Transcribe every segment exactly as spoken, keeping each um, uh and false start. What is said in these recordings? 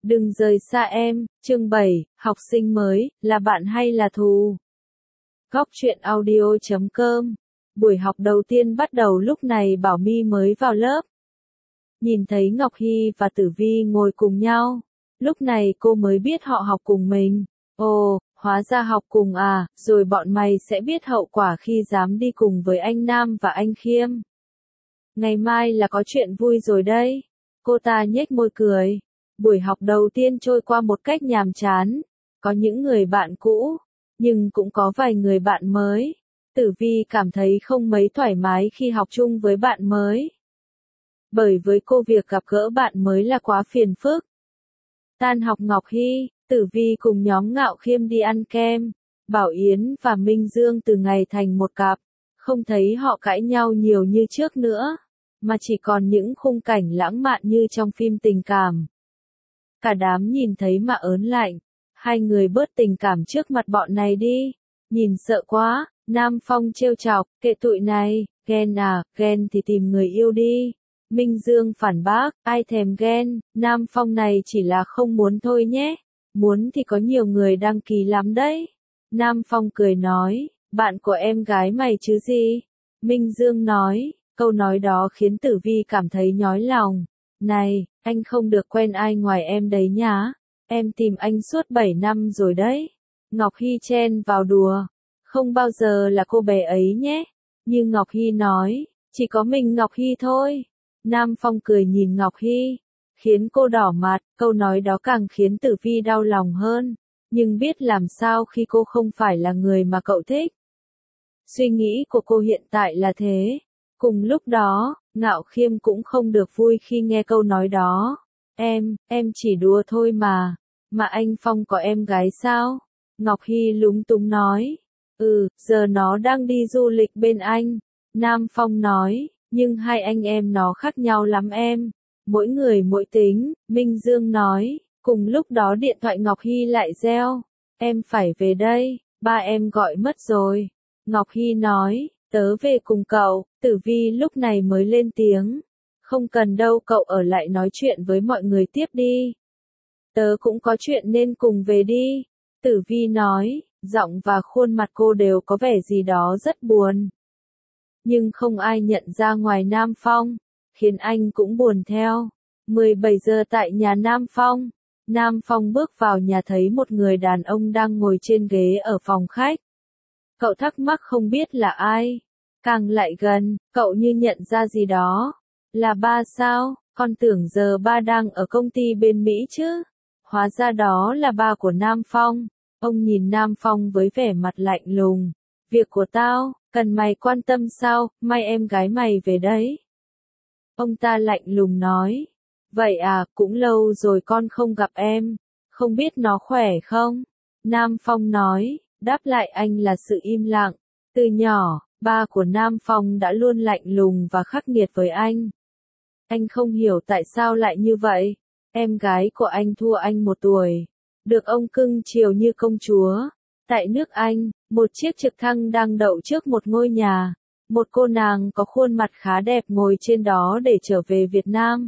Đừng rời xa em, chương bảy, học sinh mới, là bạn hay là thù? Góc truyện audio chấm com. Buổi học đầu tiên bắt đầu lúc này Bảo My mới vào lớp. Nhìn thấy Ngọc Hy và Tử Vi ngồi cùng nhau. Lúc này cô mới biết họ học cùng mình. Ồ, hóa ra học cùng à, rồi bọn mày sẽ biết hậu quả khi dám đi cùng với anh Nam và anh Khiêm. Ngày mai là có chuyện vui rồi đấy. Cô ta nhếch môi cười. Buổi học đầu tiên trôi qua một cách nhàm chán. Có những người bạn cũ, nhưng cũng có vài người bạn mới. Tử Vi cảm thấy không mấy thoải mái khi học chung với bạn mới. Bởi với cô việc gặp gỡ bạn mới là quá phiền phức. Tan học Ngọc Hy, Tử Vi cùng nhóm Ngạo Khiêm đi ăn kem. Bảo Yến và Minh Dương từ ngày thành một cặp. Không thấy họ cãi nhau nhiều như trước nữa, mà chỉ còn những khung cảnh lãng mạn như trong phim tình cảm. Cả đám nhìn thấy mà ớn lạnh. Hai người bớt tình cảm trước mặt bọn này đi. Nhìn sợ quá. Nam Phong trêu chọc, kệ tụi này, ghen à, ghen thì tìm người yêu đi. Minh Dương phản bác, ai thèm ghen, Nam Phong này chỉ là không muốn thôi nhé. Muốn thì có nhiều người đăng ký lắm đấy. Nam Phong cười nói, bạn của em gái mày chứ gì? Minh Dương nói, câu nói đó khiến Tử Vi cảm thấy nhói lòng. Này, anh không được quen ai ngoài em đấy nhá. Em tìm anh suốt bảy năm rồi đấy. Ngọc Hy chen vào đùa. Không bao giờ là cô bé ấy nhé. Nhưng Ngọc Hy nói, chỉ có mình Ngọc Hy thôi. Nam Phong cười nhìn Ngọc Hy, khiến cô đỏ mặt, câu nói đó càng khiến Tử Vi đau lòng hơn. Nhưng biết làm sao khi cô không phải là người mà cậu thích. Suy nghĩ của cô hiện tại là thế. Cùng lúc đó, Ngạo Khiêm cũng không được vui khi nghe câu nói đó. Em, em chỉ đùa thôi mà. Mà anh Phong có em gái sao? Ngọc Hy lúng túng nói. Ừ, giờ nó đang đi du lịch bên anh. Nam Phong nói, nhưng hai anh em nó khác nhau lắm em. Mỗi người mỗi tính, Minh Dương nói. Cùng lúc đó điện thoại Ngọc Hy lại reo. Em phải về đây, ba em gọi mất rồi. Ngọc Hy nói, tớ về cùng cậu. Tử Vi lúc này mới lên tiếng. Không cần đâu, cậu ở lại nói chuyện với mọi người tiếp đi. Tớ cũng có chuyện nên cùng về đi. Tử Vi nói, giọng và khuôn mặt cô đều có vẻ gì đó rất buồn. Nhưng không ai nhận ra ngoài Nam Phong, khiến anh cũng buồn theo. mười bảy giờ tại nhà Nam Phong. Nam Phong bước vào nhà thấy một người đàn ông đang ngồi trên ghế ở phòng khách. Cậu thắc mắc không biết là ai. Càng lại gần, cậu như nhận ra gì đó. Là ba sao? Con tưởng giờ ba đang ở công ty bên Mỹ chứ. Hóa ra đó là ba của Nam Phong. Ông nhìn Nam Phong với vẻ mặt lạnh lùng. Việc của tao, cần mày quan tâm sao, may em gái mày về đấy. Ông ta lạnh lùng nói. Vậy à, cũng lâu rồi con không gặp em. Không biết nó khỏe không? Nam Phong nói, đáp lại anh là sự im lặng. Từ nhỏ, ba của Nam Phong đã luôn lạnh lùng và khắc nghiệt với anh. Anh không hiểu tại sao lại như vậy. Em gái của anh thua anh một tuổi. Được ông cưng chiều như công chúa. Tại nước Anh, một chiếc trực thăng đang đậu trước một ngôi nhà. Một cô nàng có khuôn mặt khá đẹp ngồi trên đó để trở về Việt Nam.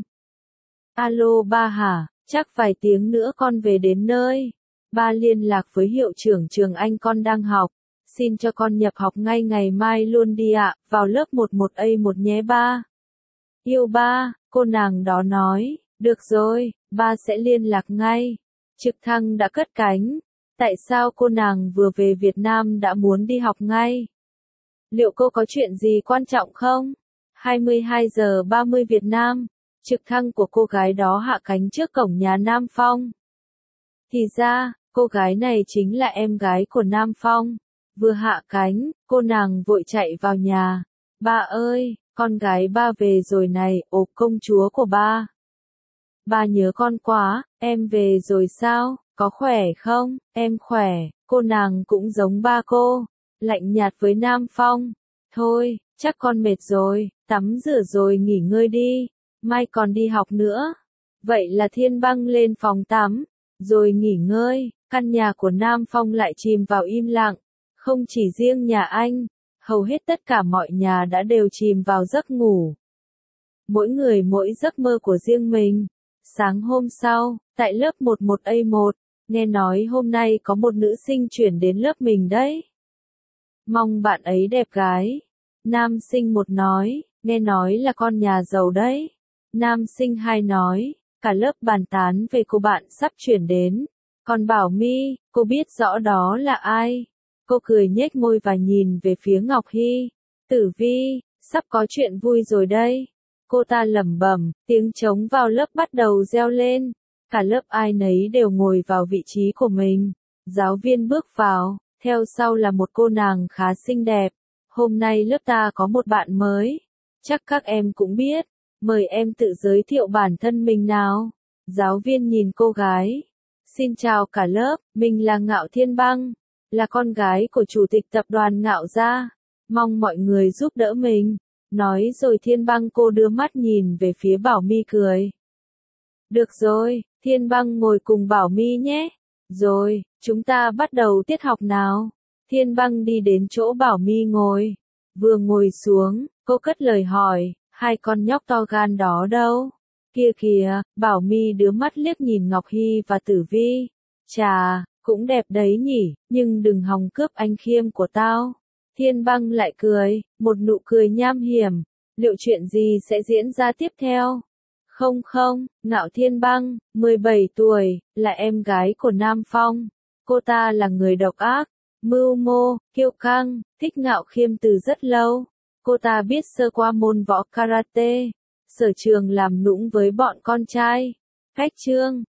Alo ba hả, chắc vài tiếng nữa con về đến nơi. Ba liên lạc với hiệu trưởng trường Anh con đang học. Xin cho con nhập học ngay ngày mai luôn đi ạ, vào lớp mười một A một nhé ba. Yêu ba, cô nàng đó nói, được rồi, ba sẽ liên lạc ngay. Trực thăng đã cất cánh. Tại sao cô nàng vừa về Việt Nam đã muốn đi học ngay? Liệu cô có chuyện gì quan trọng không? hai mươi hai giờ ba mươi Việt Nam, trực thăng của cô gái đó hạ cánh trước cổng nhà Nam Phong. Thì ra, cô gái này chính là em gái của Nam Phong. Vừa hạ cánh, cô nàng vội chạy vào nhà. Ba ơi, con gái ba về rồi này, ồ công chúa của ba. Ba nhớ con quá, em về rồi sao, có khỏe không, em khỏe, cô nàng cũng giống ba cô, lạnh nhạt với Nam Phong. Thôi, chắc con mệt rồi, tắm rửa rồi nghỉ ngơi đi, mai còn đi học nữa. Vậy là Thiên Băng lên phòng tắm, rồi nghỉ ngơi, căn nhà của Nam Phong lại chìm vào im lặng. Không chỉ riêng nhà anh, hầu hết tất cả mọi nhà đã đều chìm vào giấc ngủ. Mỗi người mỗi giấc mơ của riêng mình. Sáng hôm sau, tại lớp mười một A một, nghe nói hôm nay có một nữ sinh chuyển đến lớp mình đấy. Mong bạn ấy đẹp gái. Nam sinh một nói, nghe nói là con nhà giàu đấy. Nam sinh hai nói, cả lớp bàn tán về cô bạn sắp chuyển đến. Còn Bảo My, cô biết rõ đó là ai. Cô cười nhếch môi và nhìn về phía Ngọc Hy. Tử Vi, sắp có chuyện vui rồi đây. Cô ta lẩm bẩm, tiếng trống vào lớp bắt đầu reo lên. Cả lớp ai nấy đều ngồi vào vị trí của mình. Giáo viên bước vào, theo sau là một cô nàng khá xinh đẹp. Hôm nay lớp ta có một bạn mới. Chắc các em cũng biết. Mời em tự giới thiệu bản thân mình nào. Giáo viên nhìn cô gái. Xin chào cả lớp, mình là Ngạo Thiên Băng. Là con gái của chủ tịch tập đoàn Ngạo Gia. Mong mọi người giúp đỡ mình. Nói rồi Thiên Băng cô đưa mắt nhìn về phía Bảo My cười. Được rồi, Thiên Băng ngồi cùng Bảo My nhé. Rồi, chúng ta bắt đầu tiết học nào. Thiên Băng đi đến chỗ Bảo My ngồi. Vừa ngồi xuống, cô cất lời hỏi, hai con nhóc to gan đó đâu? Kia kìa, Bảo My đưa mắt liếc nhìn Ngọc Hy và Tử Vi. Chà, cũng đẹp đấy nhỉ, nhưng đừng hòng cướp anh Khiêm của tao. Thiên Băng lại cười, một nụ cười nham hiểm. Liệu chuyện gì sẽ diễn ra tiếp theo? Không không, Ngạo Thiên Băng, mười bảy tuổi, là em gái của Nam Phong. Cô ta là người độc ác, mưu mô, kiêu căng, thích Ngạo Khiêm từ rất lâu. Cô ta biết sơ qua môn võ karate, sở trường làm nũng với bọn con trai. Cách chương